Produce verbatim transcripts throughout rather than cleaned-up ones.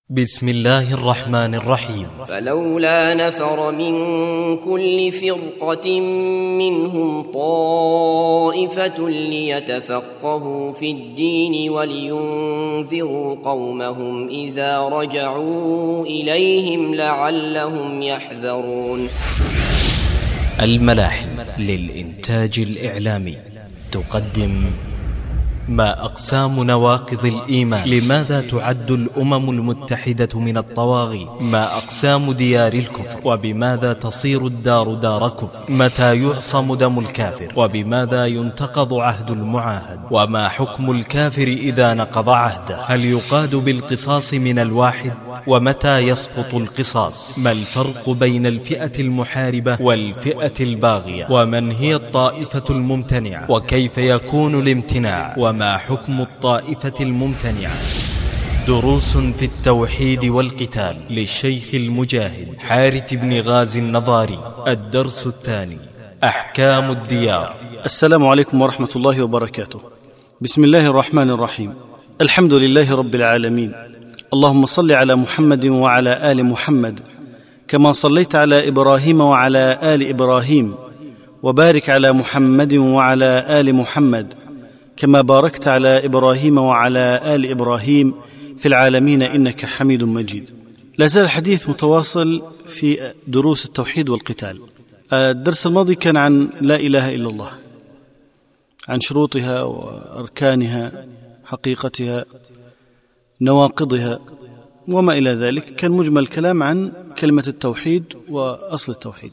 بسم الله الرحمن الرحيم. فلولا نفر من كل فرقة منهم طائفة ليتفقهوا في الدين ولينذروا قومهم إذا رجعوا إليهم لعلهم يحذرون. الملاحم للإنتاج الإعلامي تقدم ما أقسام نواقض الإيمان. لماذا تعد الأمم المتحدة من الطواغيت؟ ما أقسام ديار الكفر؟ وبماذا تصير الدار دار كفر؟ متى يعصم دم الكافر؟ وبماذا ينتقض عهد المعاهد؟ وما حكم الكافر إذا نقض عهده؟ هل يقاد بالقصاص من الواحد؟ ومتى يسقط القصاص؟ ما الفرق بين الفئة المحاربة والفئة الباغية؟ ومن هي الطائفة الممتنعة؟ وكيف يكون الامتناع؟ وما حكم الطائفة الممتنعة؟ دروس في التوحيد والقتال للشيخ المجاهد حارث بن غازي النظاري. الدرس الثاني: أحكام الديار. السلام عليكم ورحمة الله وبركاته. بسم الله الرحمن الرحيم. الحمد لله رب العالمين. اللهم صل على محمد وعلى آل محمد كما صليت على إبراهيم وعلى آل إبراهيم، وبارك على محمد وعلى آل محمد كما باركت على إبراهيم وعلى آل إبراهيم في العالمين إنك حميد مجيد. لا زال الحديث متواصل في دروس التوحيد والقتال. الدرس الماضي كان عن لا إله إلا الله، عن شروطها وأركانها، حقيقتها، نواقضها وما إلى ذلك. كان مجمل الكلام عن كلمة التوحيد وأصل التوحيد.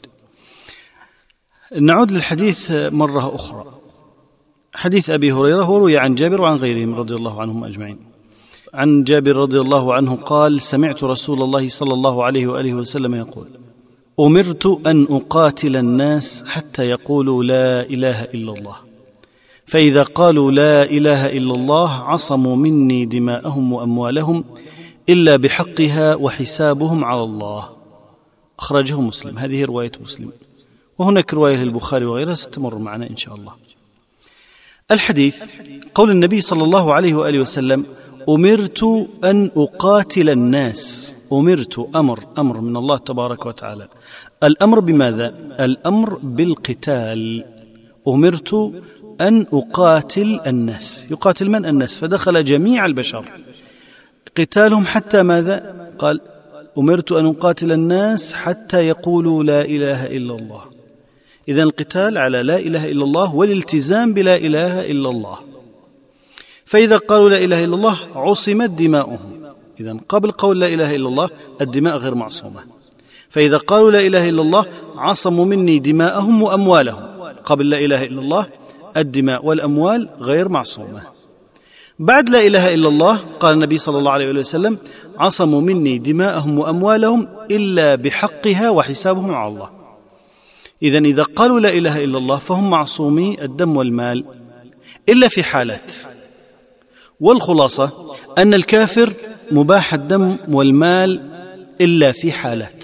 نعود للحديث مرة أخرى. حديث أبي هريرة وروي عن جابر وعن غيرهم رضي الله عنهم أجمعين. عن جابر رضي الله عنه قال: سمعت رسول الله صلى الله عليه وآله وسلم يقول: أمرت أن أقاتل الناس حتى يقولوا لا إله إلا الله، فإذا قالوا لا إله إلا الله عصموا مني دماءهم وأموالهم إلا بحقها وحسابهم على الله. أخرجه مسلم. هذه رواية مسلم، وهناك رواية للبخاري وغيرها ستمر معنا إن شاء الله. الحديث قول النبي صلى الله عليه وآله وسلم: أمرت أن أقاتل الناس. أمرت أمر أمر من الله تبارك وتعالى. الأمر بماذا؟ الأمر بالقتال. أمرت أن أقاتل الناس. يقاتل من؟ الناس، فدخل جميع البشر، قتالهم حتى ماذا؟ قال: أمرت أن أقاتل الناس حتى يقولوا لا إله إلا الله. إذن القتال على لا إله إلا الله والالتزام بلا إله إلا الله. فإذا قالوا لا إله إلا الله عصمت دماؤهم. إذن قبل قول لا إله إلا الله الدماء غير معصومة. فإذا قالوا لا إله إلا الله عصموا مني دماءهم وأموالهم. قبل لا إله إلا الله الدماء والأموال غير معصومة. بعد لا إله إلا الله قال النبي صلى الله عليه وسلم: عصموا مني دماءهم وأموالهم إلا بحقها وحسابهم على الله. إذن إذا قالوا لا إله إلا الله فهم معصومي الدم والمال إلا في حالات. والخلاصة أن الكافر مباح الدم والمال إلا في حالات،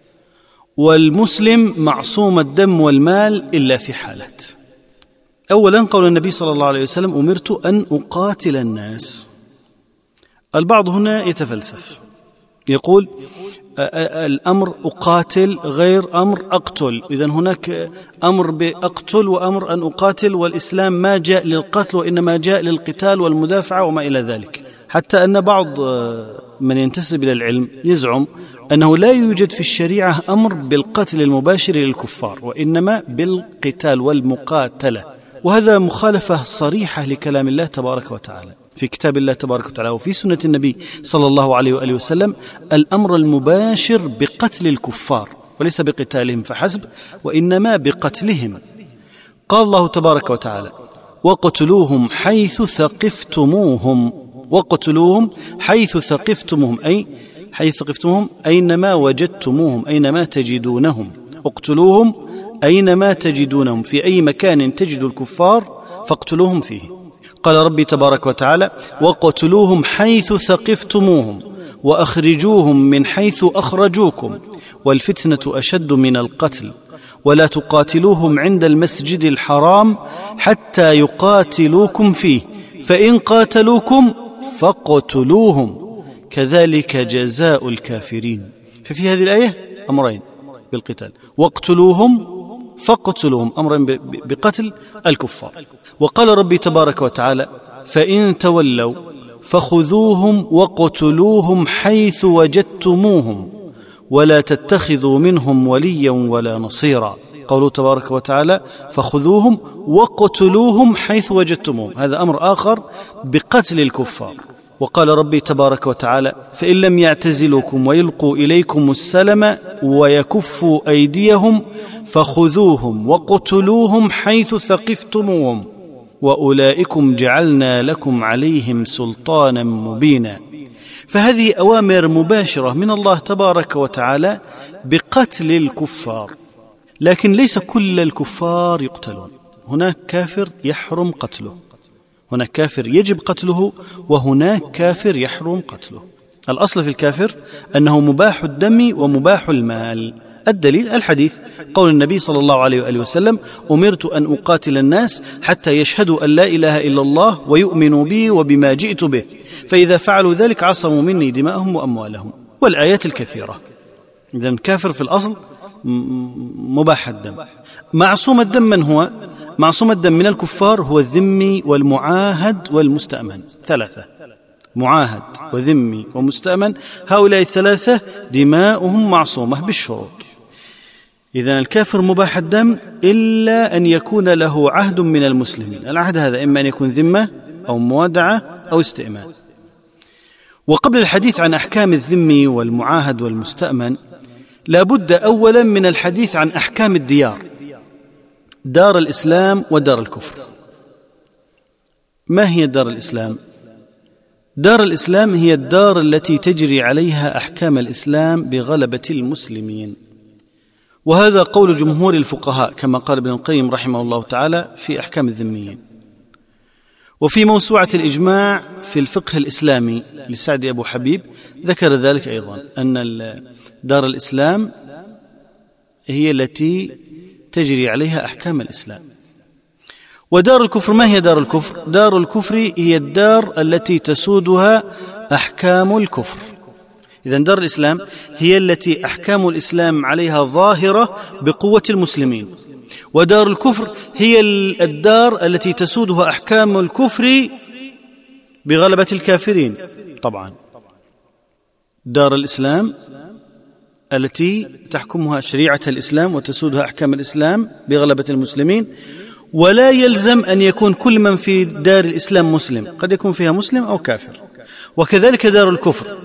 والمسلم معصوم الدم والمال إلا في حالات. أولا قول النبي صلى الله عليه وسلم: أمرت أن أقاتل الناس. البعض هنا يتفلسف يقول الأمر أقاتل غير أمر أقتل، إذن هناك أمر بأقتل وأمر أن أقاتل، والإسلام ما جاء للقتل وإنما جاء للقتال والمدافعة وما إلى ذلك. حتى أن بعض من ينتسب إلى العلم يزعم أنه لا يوجد في الشريعة أمر بالقتل المباشر للكفار، وإنما بالقتال والمقاتلة، وهذا مخالفة صريحة لكلام الله تبارك وتعالى في كتاب الله تبارك وتعالى وفي سنة النبي صلى الله عليه وآله وسلم. الأمر المباشر بقتل الكفار وليس بقتالهم فحسب، وإنما بقتلهم. قال الله تبارك وتعالى: وقتلوهم حيث ثقفتموهم. وقتلوهم حيث ثقفتموهم، أي حيث ثقفتموهم أينما وجدتموهم، أينما تجدونهم. اقتلوهم أينما تجدونهم، في أي مكان تجد الكفار فاقتلوهم فيه. قال ربي تبارك وتعالى: وقتلوهم حيث ثقفتموهم وأخرجوهم من حيث أخرجوكم والفتنة أشد من القتل ولا تقاتلوهم عند المسجد الحرام حتى يقاتلوكم فيه فإن قاتلوكم فاقتلوهم كذلك جزاء الكافرين. ففي هذه الآية أمرين بالقتال: واقتلوهم فاقتلوهم، أمرين بقتل الكفار. وقال ربي تبارك وتعالى: فإن تولوا فخذوهم وقتلوهم حيث وجدتموهم ولا تتخذوا منهم وليا ولا نصيرا. قوله تبارك وتعالى: فخذوهم وقتلوهم حيث وجدتموهم، هذا أمر آخر بقتل الكفار. وقال ربي تبارك وتعالى: فإن لم يعتزلوكم ويلقوا إليكم السلم ويكفوا أيديهم فخذوهم وقتلوهم حيث ثقفتموهم وأولئكم جعلنا لكم عليهم سلطانا مبينا. فهذه أوامر مباشرة من الله تبارك وتعالى بقتل الكفار، لكن ليس كل الكفار يقتلون. هناك كافر يحرم قتله، هناك كافر يجب قتله، وهناك كافر يحرم قتله. الأصل في الكافر أنه مباح الدم ومباح المال. الدليل الحديث، قول النبي صلى الله عليه وآله وسلم: أمرت أن أقاتل الناس حتى يشهدوا أن لا إله إلا الله ويؤمنوا بي وبما جئت به، فإذا فعلوا ذلك عصموا مني دماءهم وأموالهم. والآيات الكثيرة. إذن كافر في الأصل مباح الدم. معصوم الدم من هو؟ معصوم الدم من الكفار هو الذمي والمعاهد والمستأمن، ثلاثة: معاهد وذمي ومستأمن. هؤلاء الثلاثة دماؤهم معصومة بالشروط. إذن الكافر مباح الدم إلا أن يكون له عهد من المسلمين. العهد هذا إما أن يكون ذمة أو موادعة أو استئمان. وقبل الحديث عن أحكام الذمي والمعاهد والمستأمن لا بد أولا من الحديث عن أحكام الديار، دار الإسلام ودار الكفر. ما هي دار الإسلام؟ دار الإسلام هي الدار التي تجري عليها أحكام الإسلام بغلبة المسلمين، وهذا قول جمهور الفقهاء كما قال ابن القيم رحمه الله تعالى في أحكام الذميين. وفي موسوعة الإجماع في الفقه الإسلامي للسعدي أبو حبيب ذكر ذلك أيضا، أن دار الإسلام هي التي تجري عليها أحكام الإسلام. ودار الكفر، ما هي دار الكفر؟ دار الكفر هي الدار التي تسودها أحكام الكفر. إذن دار الإسلام هي التي أحكام الإسلام عليها ظاهرة بقوة المسلمين، ودار الكفر هي الدار التي تسودها أحكام الكفر بغلبة الكافرين. طبعا دار الإسلام التي تحكمها شريعة الإسلام وتسودها أحكام الإسلام بغلبة المسلمين، ولا يلزم أن يكون كل من في دار الإسلام مسلم، قد يكون فيها مسلم أو كافر. وكذلك دار الكفر،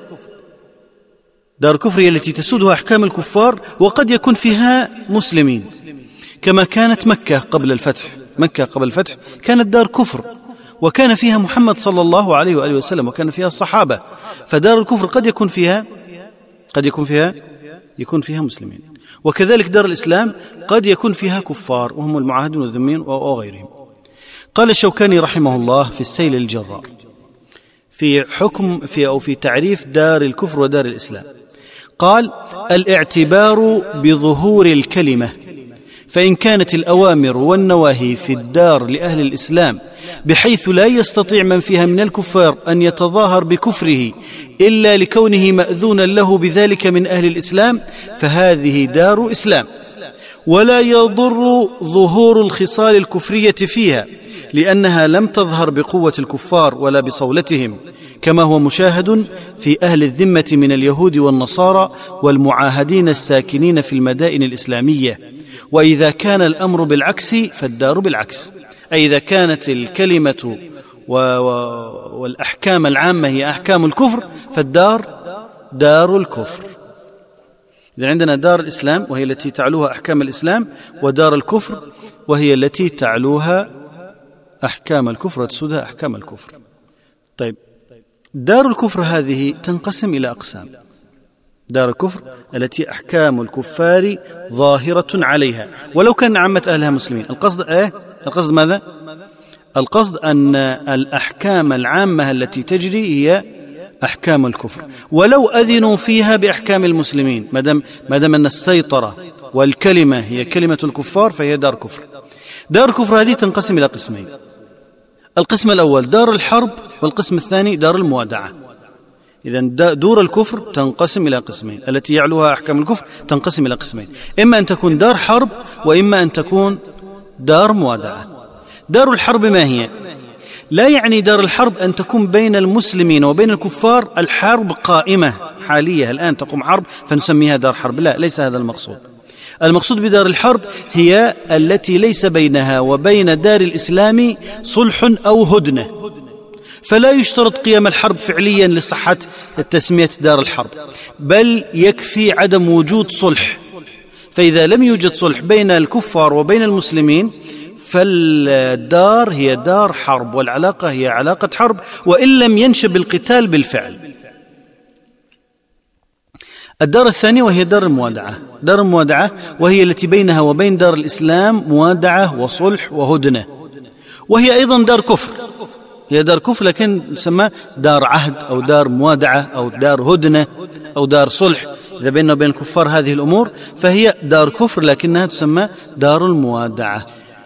دار الكفر هي التي تسودها أحكام الكفار وقد يكون فيها مسلمين، كما كانت مكة قبل الفتح. مكة قبل الفتح كانت دار كفر، وكان فيها محمد صلى الله عليه وآله وسلم، وكان فيها الصحابة. فدار الكفر قد يكون فيها قد يكون فيها يكون فيها مسلمين. وكذلك دار الإسلام قد يكون فيها كفار وهم المعاهدون والذميين وغيرهم. قال الشوكاني رحمه الله في السيل الجرار في حكم في أو في تعريف دار الكفر ودار الإسلام، قال: الاعتبار بظهور الكلمة، فإن كانت الأوامر والنواهي في الدار لأهل الإسلام بحيث لا يستطيع من فيها من الكفار أن يتظاهر بكفره إلا لكونه مأذونا له بذلك من أهل الإسلام، فهذه دار إسلام، ولا يضر ظهور الخصال الكفرية فيها، لأنها لم تظهر بقوة الكفار ولا بصولتهم، كما هو مشاهد في أهل الذمة من اليهود والنصارى والمعاهدين الساكنين في المدائن الإسلامية. وإذا كان الأمر بالعكس فالدار بالعكس، أي إذا كانت الكلمة والأحكام العامة هي أحكام الكفر فالدار دار الكفر. إذن عندنا دار الإسلام وهي التي تعلوها أحكام الإسلام، ودار الكفر وهي التي تعلوها أحكام الكفر وتسودها أحكام الكفر. طيب، دار الكفر هذه تنقسم إلى أقسام. دار الكفر التي أحكام الكفار ظاهرة عليها ولو كان عامة أهلها مسلمين. القصد إيه؟ القصد ماذا؟ القصد أن الأحكام العامة التي تجري هي أحكام الكفر ولو أذنوا فيها بأحكام المسلمين، مادام مادام أن السيطرة والكلمة هي كلمة الكفار فهي دار كفر. دار الكفر هذه تنقسم إلى قسمين: القسم الأول دار الحرب، والقسم الثاني دار الموادعة. إذن دور الكفر تنقسم إلى قسمين، التي يعلوها أحكام الكفر تنقسم إلى قسمين، إما أن تكون دار حرب وإما أن تكون دار موادعة. دار الحرب ما هي؟ لا يعني دار الحرب أن تكون بين المسلمين وبين الكفار الحرب قائمة حالية الآن تقوم حرب فنسميها دار حرب، لا، ليس هذا المقصود. المقصود بدار الحرب هي التي ليس بينها وبين دار الإسلام صلح أو هدنة، فلا يشترط قيام الحرب فعليا لصحة التسمية دار الحرب، بل يكفي عدم وجود صلح. فإذا لم يوجد صلح بين الكفار وبين المسلمين فالدار هي دار حرب، والعلاقة هي علاقة حرب وإن لم ينشب القتال بالفعل. الدار الثانية وهي دار الموادعة. دار الموادعة وهي التي بينها وبين دار الإسلام موادعة وصلح وهدنة، وهي أيضا دار كفر، هي دار كفر لكن تسمى دار عهد أو دار موادعة أو دار هدنة أو دار صلح. إذا بيننا وبين الكفار هذه الأمور فهي دار كفر لكنها تسمى دار الموادعة.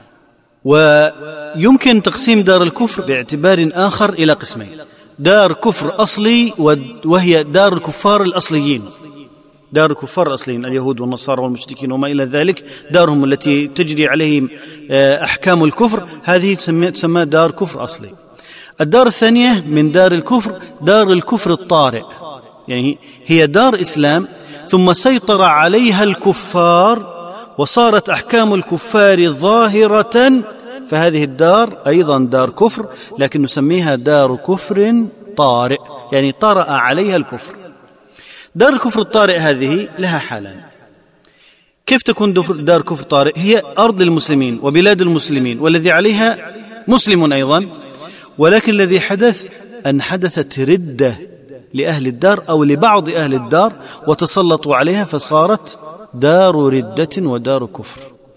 ويمكن تقسيم دار الكفر باعتبار آخر إلى قسمين: دار كفر أصلي وهي دار الكفار الأصليين، دار الكفار الأصليين اليهود والنصارى والمشركين وما إلى ذلك، دارهم التي تجري عليهم أحكام الكفر، هذه تسمى دار كفر أصلي. الدار الثانية من دار الكفر دار الكفر الطارئ، يعني هي دار إسلام ثم سيطر عليها الكفار وصارت أحكام الكفار ظاهرة، فهذه الدار أيضا دار كفر لكن نسميها دار كفر طارئ، يعني طرأ عليها الكفر. دار الكفر الطارئ هذه لها حالان. كيف تكون دار كفر طارئ؟ هي أرض المسلمين وبلاد المسلمين والذي عليها مسلم أيضا، ولكن الذي حدث أن حدثت ردة لأهل الدار أو لبعض أهل الدار وتسلطوا عليها فصارت دار ردة ودار كفر.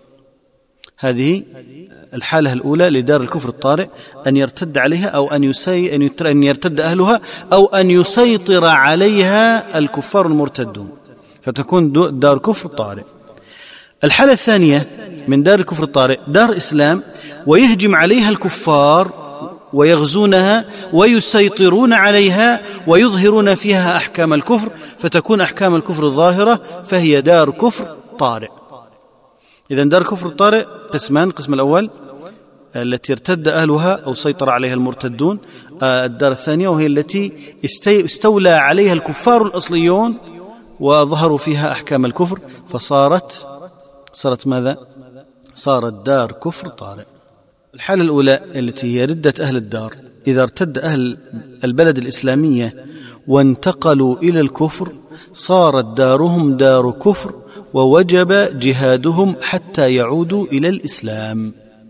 هذه الحالة الأولى لدار الكفر الطارئ، أن يرتد عليها أو أن, يسي أن يرتد أهلها أو أن يسيطر عليها الكفار المرتدون، فتكون دار كفر طارئ. الحالة الثانية من دار الكفر الطارئ دار إسلام ويهجم عليها الكفار ويغزونها ويسيطرون عليها ويظهرون فيها أحكام الكفر، فتكون أحكام الكفر ظاهرة، فهي دار كفر طارئ. إذن دار كفر طارئ قسمان: القسم الأول التي ارتد أهلها أو سيطر عليها المرتدون، الدار الثانية وهي التي استولى عليها الكفار الأصليون وظهروا فيها أحكام الكفر فصارت صارت ماذا؟ صارت دار كفر طارئ. الحالة الأولى التي هي ردة أهل الدار، إذا ارتد أهل البلد الإسلامية وانتقلوا إلى الكفر صارت دارهم دار كفر ووجب جهادهم حتى يعودوا إلى الإسلام.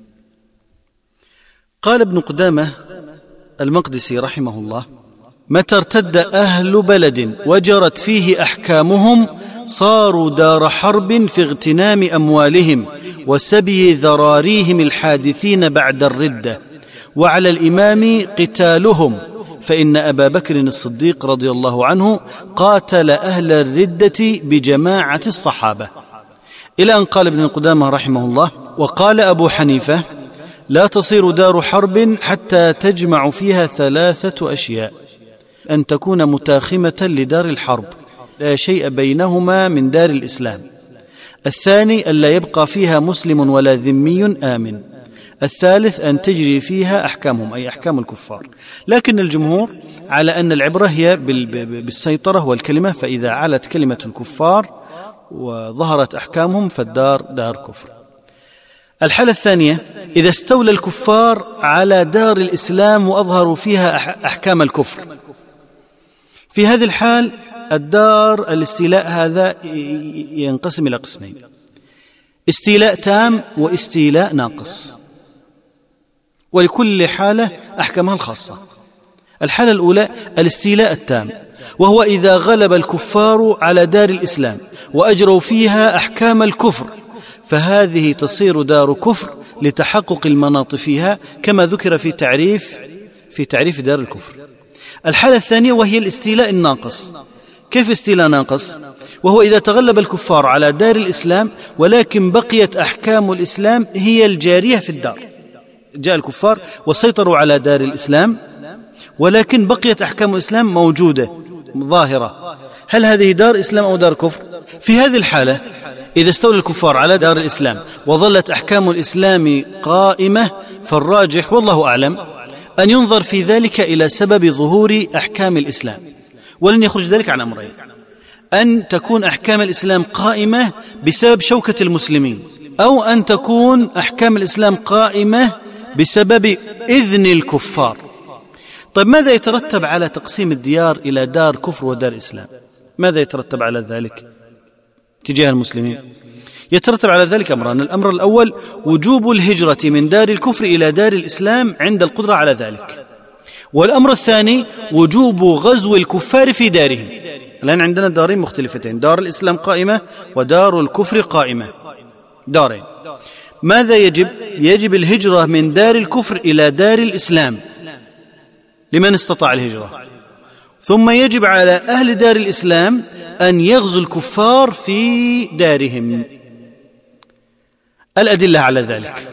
قال ابن قدامة المقدسي رحمه الله: متى ارتد أهل بلد وجرت فيه أحكامهم صاروا دار حرب في اغتنام أموالهم وسبي ذراريهم الحادثين بعد الردة، وعلى الإمام قتالهم، فإن أبا بكر الصديق رضي الله عنه قاتل أهل الردة بجماعة الصحابة. إلى أن قال ابن قدامة رحمه الله: وقال أبو حنيفة: لا تصير دار حرب حتى تجمع فيها ثلاثة أشياء: أن تكون متاخمة لدار الحرب لا شيء بينهما من دار الإسلام، الثاني أن لا يبقى فيها مسلم ولا ذمي آمن، الثالث أن تجري فيها أحكامهم أي أحكام الكفار. لكن الجمهور على أن العبرة هي بالسيطرة والكلمة، فإذا علت كلمة الكفار وظهرت أحكامهم فالدار دار كفر. الحالة الثانية إذا استولى الكفار على دار الإسلام وأظهروا فيها أحكام الكفر، في هذه الحال الدار الاستيلاء هذا ينقسم إلى قسمين: استيلاء تام واستيلاء ناقص، ولكل حالة أحكامها الخاصة. الحالة الأولى الاستيلاء التام، وهو إذا غلب الكفار على دار الإسلام وأجروا فيها أحكام الكفر، فهذه تصير دار كفر لتحقق المناط فيها كما ذكر في تعريف في تعريف دار الكفر. الحالة الثانية وهي الاستيلاء الناقص. كيف استيلاء ناقص؟ وهو إذا تغلب الكفار على دار الإسلام ولكن بقيت أحكام الإسلام هي الجارية في الدار. جاء الكفار وسيطروا على دار الإسلام ولكن بقيت أحكام الإسلام موجودة، ظاهرة، هل هذه دار إسلام أو دار كفر؟ في هذه الحالة إذا استولى الكفار على دار الإسلام وظلت أحكام الإسلام قائمة، فالراجح والله أعلم أن ينظر في ذلك إلى سبب ظهور أحكام الإسلام، ولن يخرج ذلك عن أمرين: أن تكون أحكام الإسلام قائمة بسبب شوكة المسلمين، أو أن تكون أحكام الإسلام قائمة بسبب إذن الكفار. طيب ماذا يترتب على تقسيم الديار إلى دار كفر ودار إسلام؟ ماذا يترتب على ذلك تجاه المسلمين؟ يترتب على ذلك أمران: الأمر الأول وجوب الهجرة من دار الكفر إلى دار الإسلام عند القدرة على ذلك، والأمر الثاني وجوب غزو الكفار في دارهم. الآن عندنا دارين مختلفتين: دار الإسلام قائمة ودار الكفر قائمة، دارين. ماذا يجب؟ يجب الهجرة من دار الكفر إلى دار الإسلام لمن استطاع الهجرة، ثم يجب على أهل دار الإسلام أن يغزوا الكفار في دارهم. الأدلة على ذلك: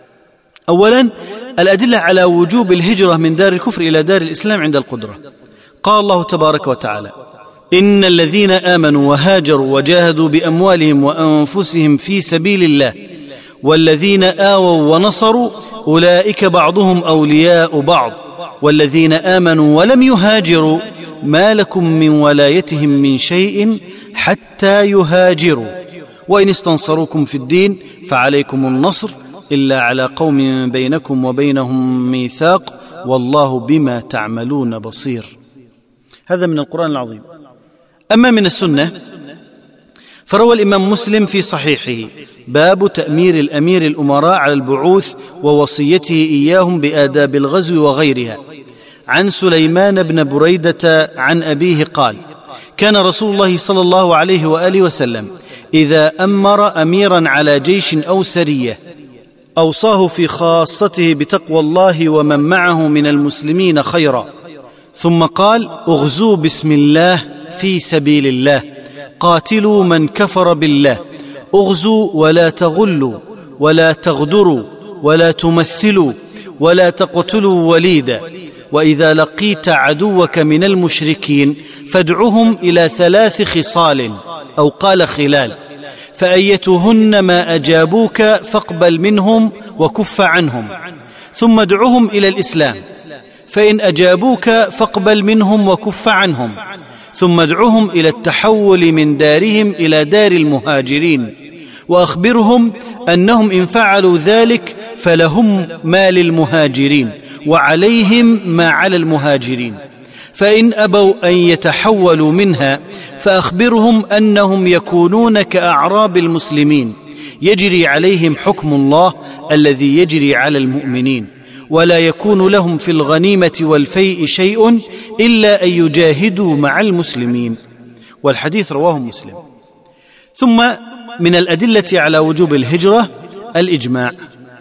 أولا الأدلة على وجوب الهجرة من دار الكفر إلى دار الإسلام عند القدرة. قال الله تبارك وتعالى: إن الذين آمنوا وهاجروا وجاهدوا بأموالهم وأنفسهم في سبيل الله والذين آووا ونصروا أولئك بعضهم أولياء بعض والذين آمنوا ولم يهاجروا ما لكم من ولايتهم من شيء حتى يهاجروا وإن استنصروكم في الدين فعليكم النصر إلا على قوم بينكم وبينهم ميثاق والله بما تعملون بصير. هذا من القرآن العظيم. أما من السنة فروى الإمام مسلم في صحيحه باب تأمير الأمير الأمراء على البعوث ووصيته إياهم بآداب الغزو وغيرها، عن سليمان بن بريدة عن أبيه قال: كان رسول الله صلى الله عليه وآله وسلم إذا أمر أميرا على جيش أو سرية أوصاه في خاصته بتقوى الله ومن معه من المسلمين خيرا، ثم قال: اغزوا بسم الله في سبيل الله، قاتلوا من كفر بالله، اغزوا ولا تغلوا ولا تغدروا ولا تمثلوا ولا تقتلوا وليدا، وإذا لقيت عدوك من المشركين فادعهم إلى ثلاث خصال أو قال خلال، فأيتهن ما أجابوك فاقبل منهم وكف عنهم، ثم ادعهم إلى الإسلام، فإن أجابوك فاقبل منهم وكف عنهم، ثم ادعهم إلى التحول من دارهم إلى دار المهاجرين، وأخبرهم أنهم إن فعلوا ذلك فلهم ما للمهاجرين وعليهم ما على المهاجرين، فإن أبوا أن يتحولوا منها فأخبرهم أنهم يكونون كأعراب المسلمين يجري عليهم حكم الله الذي يجري على المؤمنين، ولا يكون لهم في الغنيمة والفيء شيء إلا أن يجاهدوا مع المسلمين. والحديث رواه مسلم. ثم من الأدلة على وجوب الهجرة الإجماع.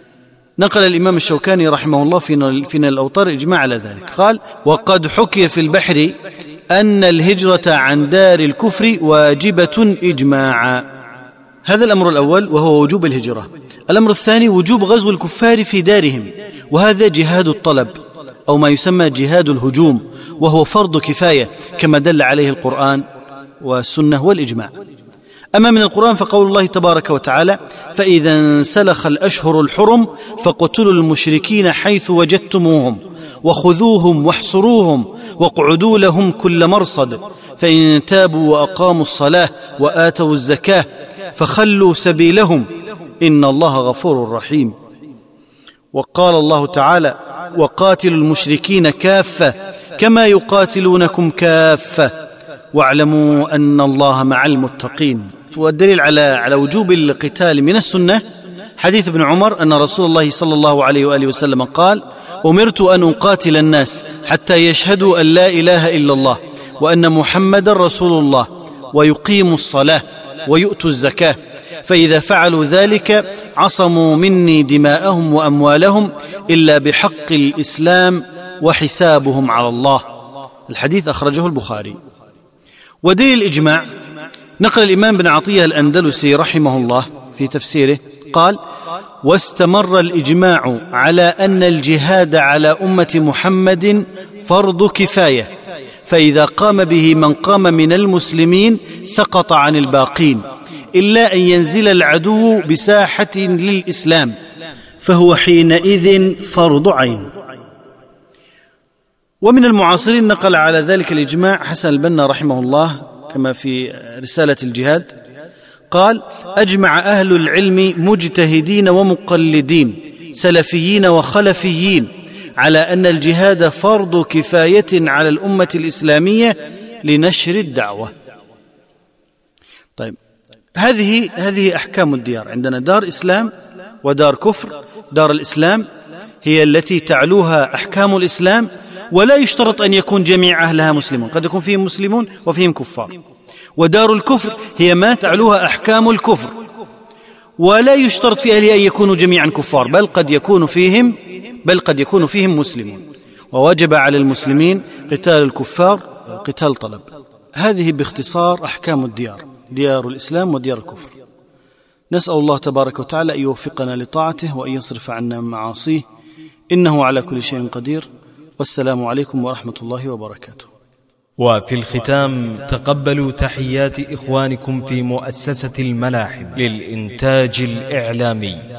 نقل الإمام الشوكاني رحمه الله في نيل الأوطار إجماع على ذلك، قال: وقد حكي في البحر أن الهجرة عن دار الكفر واجبة إجماعا. هذا الأمر الأول وهو وجوب الهجرة. الأمر الثاني وجوب غزو الكفار في دارهم، وهذا جهاد الطلب أو ما يسمى جهاد الهجوم، وهو فرض كفاية كما دل عليه القرآن والسنة والإجماع. أما من القرآن فقول الله تبارك وتعالى: فإذا انسلخ الأشهر الحرم فاقتلوا المشركين حيث وجدتموهم وخذوهم واحصروهم واقعدوا لهم كل مرصد فإن تابوا وأقاموا الصلاة وآتوا الزكاة فخلوا سبيلهم إن الله غفور رحيم. وقال الله تعالى: وقاتلوا المشركين كافة كما يقاتلونكم كافة واعلموا أن الله مع المتقين. والدليل على على وجوب القتال من السنة حديث ابن عمر أن رسول الله صلى الله عليه وآله وسلم قال: أمرت أن أقاتل الناس حتى يشهدوا أن لا إله إلا الله وأن محمد رسول الله ويقيموا الصلاة ويؤتوا الزكاة، فإذا فعلوا ذلك عصموا مني دماءهم وأموالهم إلا بحق الإسلام وحسابهم على الله. الحديث أخرجه البخاري. ودليل الإجماع نقل الإمام بن عطية الأندلسي رحمه الله في تفسيره قال: واستمر الإجماع على أن الجهاد على أمة محمد فرض كفاية، فإذا قام به من قام من المسلمين سقط عن الباقين، إلا أن ينزل العدو بساحة للإسلام، فهو حينئذ فرض عين. ومن المعاصرين نقل على ذلك الإجماع حسن البنا رحمه الله كما في رسالة الجهاد، قال: أجمع أهل العلم مجتهدين ومقلدين سلفيين وخلفيين على أن الجهاد فرض كفاية على الأمة الإسلامية لنشر الدعوة. طيب، هذه هذه أحكام الديار. عندنا دار إسلام ودار كفر. دار الإسلام هي التي تعلوها أحكام الإسلام، ولا يشترط أن يكون جميع أهلها مسلمون، قد يكون فيهم مسلمون وفيهم كفار. ودار الكفر هي ما تعلوها أحكام الكفر، ولا يشترط في أهلها أن يكونوا جميعا كفار، بل قد يكون فيهم بل قد يكون فيهم مسلمون. ووجب على المسلمين قتال الكفار قتال طلب. هذه باختصار أحكام الديار، ديار الإسلام وديار الكفر. نسأل الله تبارك وتعالى أن يوفقنا لطاعته وأن يصرف عنا معاصيه، إنه على كل شيء قدير. والسلام عليكم ورحمة الله وبركاته. وفي الختام تقبلوا تحيات إخوانكم في مؤسسة الملاحم للإنتاج الإعلامي